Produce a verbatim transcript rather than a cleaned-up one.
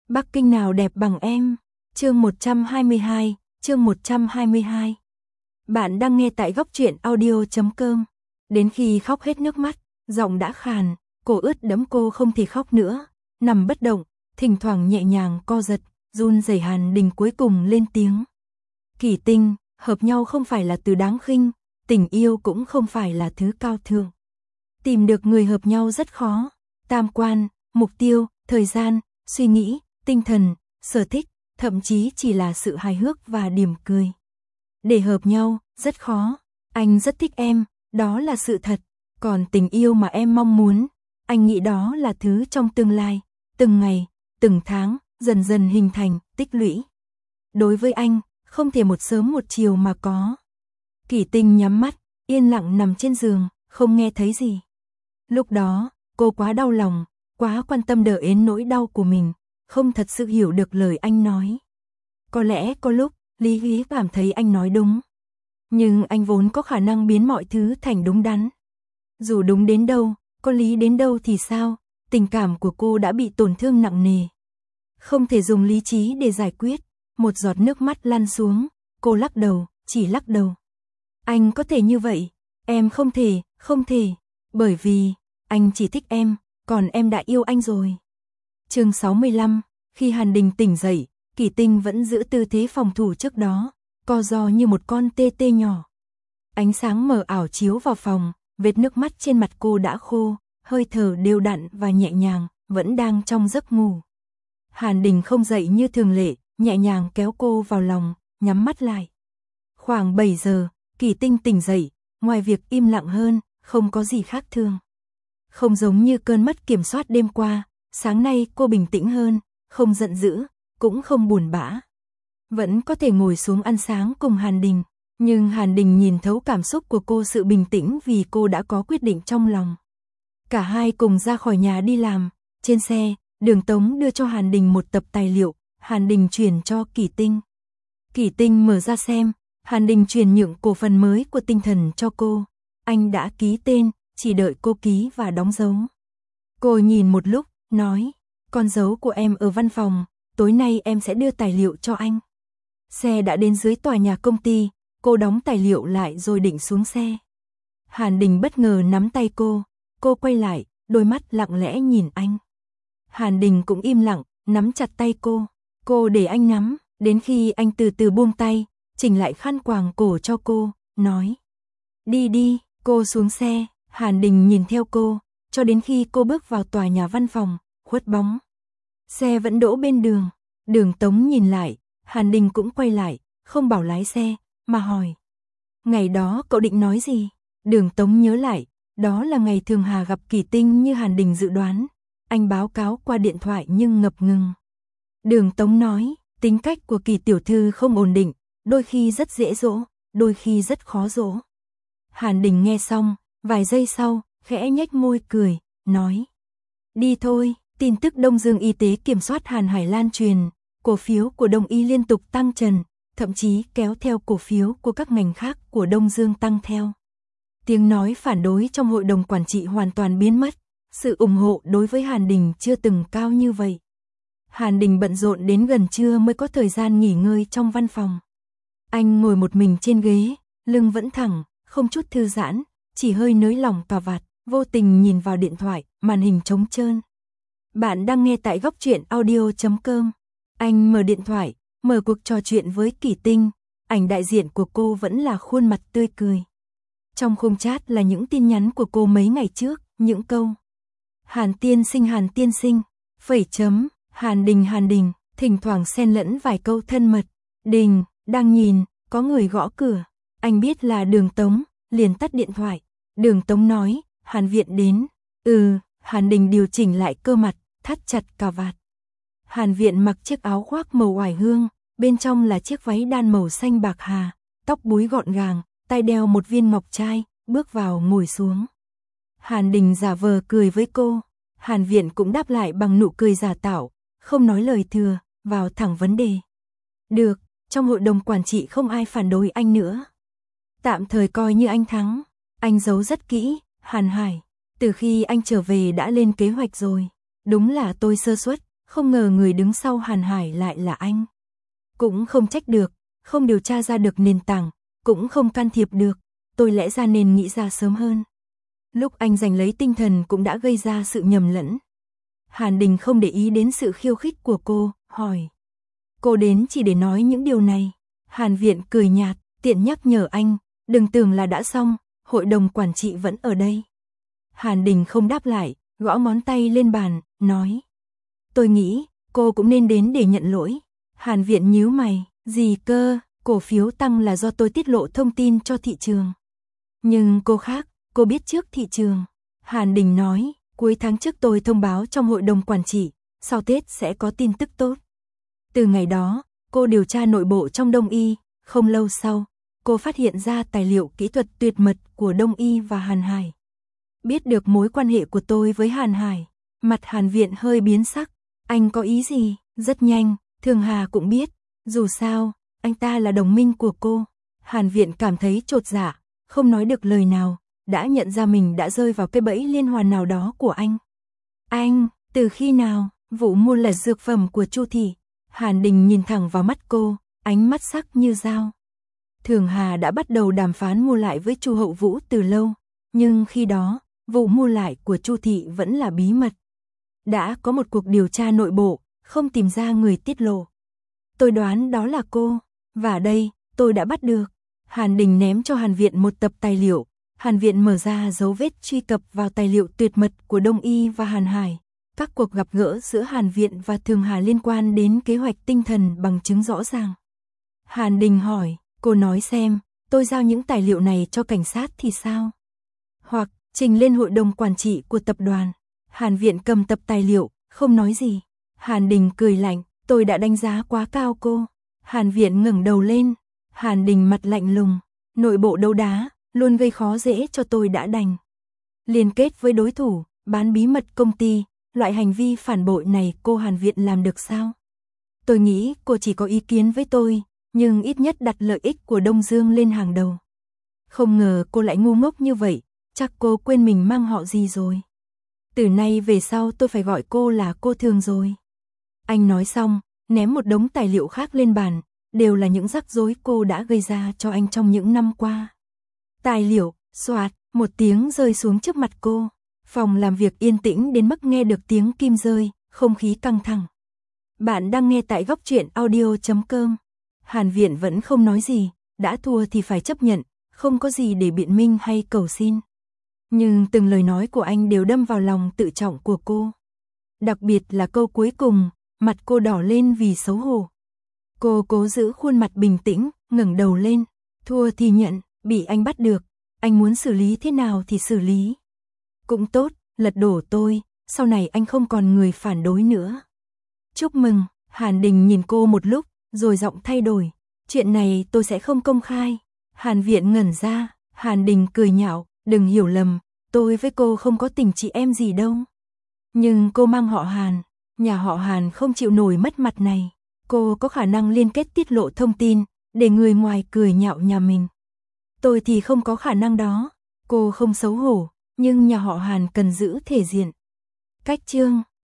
Bắc Kinh nào đẹp bằng em. Chương một trăm hai mươi hai, chương một trăm hai mươi hai. Bạn đang nghe tại góc truyện audio chấm com. Đến khi khóc hết nước mắt, giọng đã khàn, cổ ướt đẫm, cô không thể khóc nữa, nằm bất động, thỉnh thoảng nhẹ nhàng co giật, run rẩy. Hàn Đình cuối cùng lên tiếng. Kỳ Tinh, hợp nhau không phải là từ đáng khinh, tình yêu cũng không phải là thứ cao thượng. Tìm được người hợp nhau rất khó, tam quan, mục tiêu, thời gian, suy nghĩ, tinh thần, sở thích, thậm chí chỉ là sự hài hước và điềm cười. Để hợp nhau, rất khó. Anh rất thích em, đó là sự thật. Còn tình yêu mà em mong muốn, anh nghĩ đó là thứ trong tương lai, từng ngày, từng tháng, dần dần hình thành, tích lũy. Đối với anh, không thể một sớm một chiều mà có. Kỳ Tinh nhắm mắt, yên lặng nằm trên giường, không nghe thấy gì. Lúc đó, cô quá đau lòng, quá quan tâm đỡ ến nỗi đau của mình, không thật sự hiểu được lời anh nói. Có lẽ có lúc, Lý Hí cảm thấy anh nói đúng. Nhưng anh vốn có khả năng biến mọi thứ thành đúng đắn. Dù đúng đến đâu, có lý đến đâu thì sao, tình cảm của cô đã bị tổn thương nặng nề. Không thể dùng lý trí để giải quyết, một giọt nước mắt lăn xuống, cô lắc đầu, chỉ lắc đầu. Anh có thể như vậy, em không thể, không thể, bởi vì, anh chỉ thích em, còn em đã yêu anh rồi. Chương sáu mươi lăm, khi Hàn Đình tỉnh dậy, Kỳ Tinh vẫn giữ tư thế phòng thủ trước đó, co ro như một con tê tê nhỏ. Ánh sáng mờ ảo chiếu vào phòng, vết nước mắt trên mặt cô đã khô, hơi thở đều đặn và nhẹ nhàng, vẫn đang trong giấc ngủ. Hàn Đình không dậy như thường lệ, nhẹ nhàng kéo cô vào lòng, nhắm mắt lại. Khoảng bảy giờ, Kỳ Tinh tỉnh dậy, ngoài việc im lặng hơn, không có gì khác thường. Không giống như cơn mất kiểm soát đêm qua, sáng nay cô bình tĩnh hơn, không giận dữ, cũng không buồn bã. Vẫn có thể ngồi xuống ăn sáng cùng Hàn Đình, nhưng Hàn Đình nhìn thấu cảm xúc của cô, sự bình tĩnh vì cô đã có quyết định trong lòng. Cả hai cùng ra khỏi nhà đi làm, trên xe, Đường Tống đưa cho Hàn Đình một tập tài liệu, Hàn Đình chuyển cho Kỳ Tinh. Kỳ Tinh mở ra xem, Hàn Đình chuyển nhượng cổ phần mới của Tinh Thần cho cô. Anh đã ký tên, chỉ đợi cô ký và đóng dấu. Cô nhìn một lúc, nói, con dấu của em ở văn phòng, tối nay em sẽ đưa tài liệu cho anh. Xe đã đến dưới tòa nhà công ty, cô đóng tài liệu lại rồi định xuống xe. Hàn Đình bất ngờ nắm tay cô, cô quay lại, đôi mắt lặng lẽ nhìn anh. Hàn Đình cũng im lặng, nắm chặt tay cô, cô để anh nắm, đến khi anh từ từ buông tay, chỉnh lại khăn quàng cổ cho cô, nói, đi đi. Cô xuống xe, Hàn Đình nhìn theo cô, cho đến khi cô bước vào tòa nhà văn phòng, khuất bóng. Xe vẫn đỗ bên đường, Đường Tống nhìn lại, Hàn Đình cũng quay lại, không bảo lái xe, mà hỏi. Ngày đó cậu định nói gì? Đường Tống nhớ lại, đó là ngày Thường Hà gặp Kỳ Tinh như Hàn Đình dự đoán. Anh báo cáo qua điện thoại nhưng ngập ngừng. Đường Tống nói, tính cách của Kỳ tiểu thư không ổn định, đôi khi rất dễ dỗ, đôi khi rất khó dỗ. Hàn Đình nghe xong, vài giây sau, khẽ nhếch môi cười, nói. Đi thôi. Tin tức Đông Dương Y tế kiểm soát Hàn Hải lan truyền, cổ phiếu của Đông Y liên tục tăng trần, thậm chí kéo theo cổ phiếu của các ngành khác của Đông Dương tăng theo. Tiếng nói phản đối trong hội đồng quản trị hoàn toàn biến mất, sự ủng hộ đối với Hàn Đình chưa từng cao như vậy. Hàn Đình bận rộn đến gần trưa mới có thời gian nghỉ ngơi trong văn phòng. Anh ngồi một mình trên ghế, lưng vẫn thẳng, không chút thư giãn, chỉ hơi nới lỏng cà vạt, vô tình nhìn vào điện thoại, màn hình trống trơn. Bạn đang nghe tại góc truyện audio chấm com. Anh mở điện thoại, mở cuộc trò chuyện với Kỳ Tinh, ảnh đại diện của cô vẫn là khuôn mặt tươi cười. Trong khung chat là những tin nhắn của cô mấy ngày trước, những câu. Hàn tiên sinh Hàn tiên sinh, phẩy chấm, Hàn Đình Hàn Đình, thỉnh thoảng xen lẫn vài câu thân mật. Đình, đang nhìn, có người gõ cửa. Anh biết là Đường Tống, liền tắt điện thoại. Đường Tống nói, Hàn Viện đến. Ừ, Hàn Đình điều chỉnh lại cơ mặt, thắt chặt cà vạt. Hàn Viện mặc chiếc áo khoác màu oải hương, bên trong là chiếc váy đan màu xanh bạc hà, tóc búi gọn gàng, tay đeo một viên ngọc trai, bước vào ngồi xuống. Hàn Đình giả vờ cười với cô, Hàn Viện cũng đáp lại bằng nụ cười giả tạo, không nói lời thừa, vào thẳng vấn đề. Được, trong hội đồng quản trị không ai phản đối anh nữa. Tạm thời coi như anh thắng, anh giấu rất kỹ, Hàn Hải, từ khi anh trở về đã lên kế hoạch rồi, đúng là tôi sơ suất, không ngờ người đứng sau Hàn Hải lại là anh. Cũng không trách được, không điều tra ra được nền tảng, cũng không can thiệp được, tôi lẽ ra nên nghĩ ra sớm hơn. Lúc anh giành lấy tinh thần cũng đã gây ra sự nhầm lẫn. Hàn Đình không để ý đến sự khiêu khích của cô, hỏi. Cô đến chỉ để nói những điều này. Hàn Viện cười nhạt, tiện nhắc nhở anh, đừng tưởng là đã xong, hội đồng quản trị vẫn ở đây. Hàn Đình không đáp lại, gõ ngón tay lên bàn, nói. Tôi nghĩ, cô cũng nên đến để nhận lỗi. Hàn Viện nhíu mày, gì cơ, cổ phiếu tăng là do tôi tiết lộ thông tin cho thị trường. Nhưng cô khác, cô biết trước thị trường. Hàn Đình nói, cuối tháng trước tôi thông báo trong hội đồng quản trị, sau Tết sẽ có tin tức tốt. Từ ngày đó, cô điều tra nội bộ trong Đông Y, không lâu sau, cô phát hiện ra tài liệu kỹ thuật tuyệt mật của Đông Y và Hàn Hải. Biết được mối quan hệ của tôi với Hàn Hải, mặt Hàn Viện hơi biến sắc, anh có ý gì? Rất nhanh, Thường Hà cũng biết, dù sao, anh ta là đồng minh của cô. Hàn Viện cảm thấy chột dạ, không nói được lời nào, đã nhận ra mình đã rơi vào cái bẫy liên hoàn nào đó của anh. Anh, từ khi nào, vụ mua là dược phẩm của Chu thị? Hàn Đình nhìn thẳng vào mắt cô, ánh mắt sắc như dao. Thường Hà đã bắt đầu đàm phán mua lại với Chu Hậu Vũ từ lâu, nhưng khi đó, vụ mua lại của Chu thị vẫn là bí mật. Đã có một cuộc điều tra nội bộ, không tìm ra người tiết lộ. Tôi đoán đó là cô, và đây, tôi đã bắt được. Hàn Đình ném cho Hàn Viện một tập tài liệu. Hàn Viện mở ra dấu vết truy cập vào tài liệu tuyệt mật của Đông Y và Hàn Hải. Các cuộc gặp gỡ giữa Hàn Viện và Thường Hà liên quan đến kế hoạch tinh thần bằng chứng rõ ràng. Hàn Đình hỏi, cô nói xem, tôi giao những tài liệu này cho cảnh sát thì sao? Hoặc, trình lên hội đồng quản trị của tập đoàn. Hàn Viện cầm tập tài liệu, không nói gì. Hàn Đình cười lạnh, tôi đã đánh giá quá cao cô. Hàn Viện ngẩng đầu lên. Hàn Đình mặt lạnh lùng, nội bộ đấu đá, luôn gây khó dễ cho tôi đã đành. Liên kết với đối thủ, bán bí mật công ty, loại hành vi phản bội này cô Hàn Viện làm được sao? Tôi nghĩ cô chỉ có ý kiến với tôi, nhưng ít nhất đặt lợi ích của Đông Dương lên hàng đầu. Không ngờ cô lại ngu ngốc như vậy, chắc cô quên mình mang họ gì rồi. Từ nay về sau tôi phải gọi cô là cô Thường rồi. Anh nói xong, ném một đống tài liệu khác lên bàn, đều là những rắc rối cô đã gây ra cho anh trong những năm qua. Tài liệu, xoạt, một tiếng rơi xuống trước mặt cô. Phòng làm việc yên tĩnh đến mức nghe được tiếng kim rơi, không khí căng thẳng. Bạn đang nghe tại góc truyện audio chấm com. Hàn Viện vẫn không nói gì, đã thua thì phải chấp nhận, không có gì để biện minh hay cầu xin. Nhưng từng lời nói của anh đều đâm vào lòng tự trọng của cô. Đặc biệt là câu cuối cùng, mặt cô đỏ lên vì xấu hổ. Cô cố giữ khuôn mặt bình tĩnh, ngẩng đầu lên, thua thì nhận, bị anh bắt được, anh muốn xử lý thế nào thì xử lý. Cũng tốt, lật đổ tôi, sau này anh không còn người phản đối nữa. Chúc mừng, Hàn Đình nhìn cô một lúc, rồi giọng thay đổi, chuyện này tôi sẽ không công khai. Hàn Viện ngẩn ra, Hàn Đình cười nhạo, đừng hiểu lầm, tôi với cô không có tình chị em gì đâu. Nhưng cô mang họ Hàn, nhà họ Hàn không chịu nổi mất mặt này. Cô có khả năng liên kết tiết lộ thông tin, để người ngoài cười nhạo nhà mình. Tôi thì không có khả năng đó, cô không xấu hổ, nhưng nhà họ Hàn cần giữ thể diện. Cách chương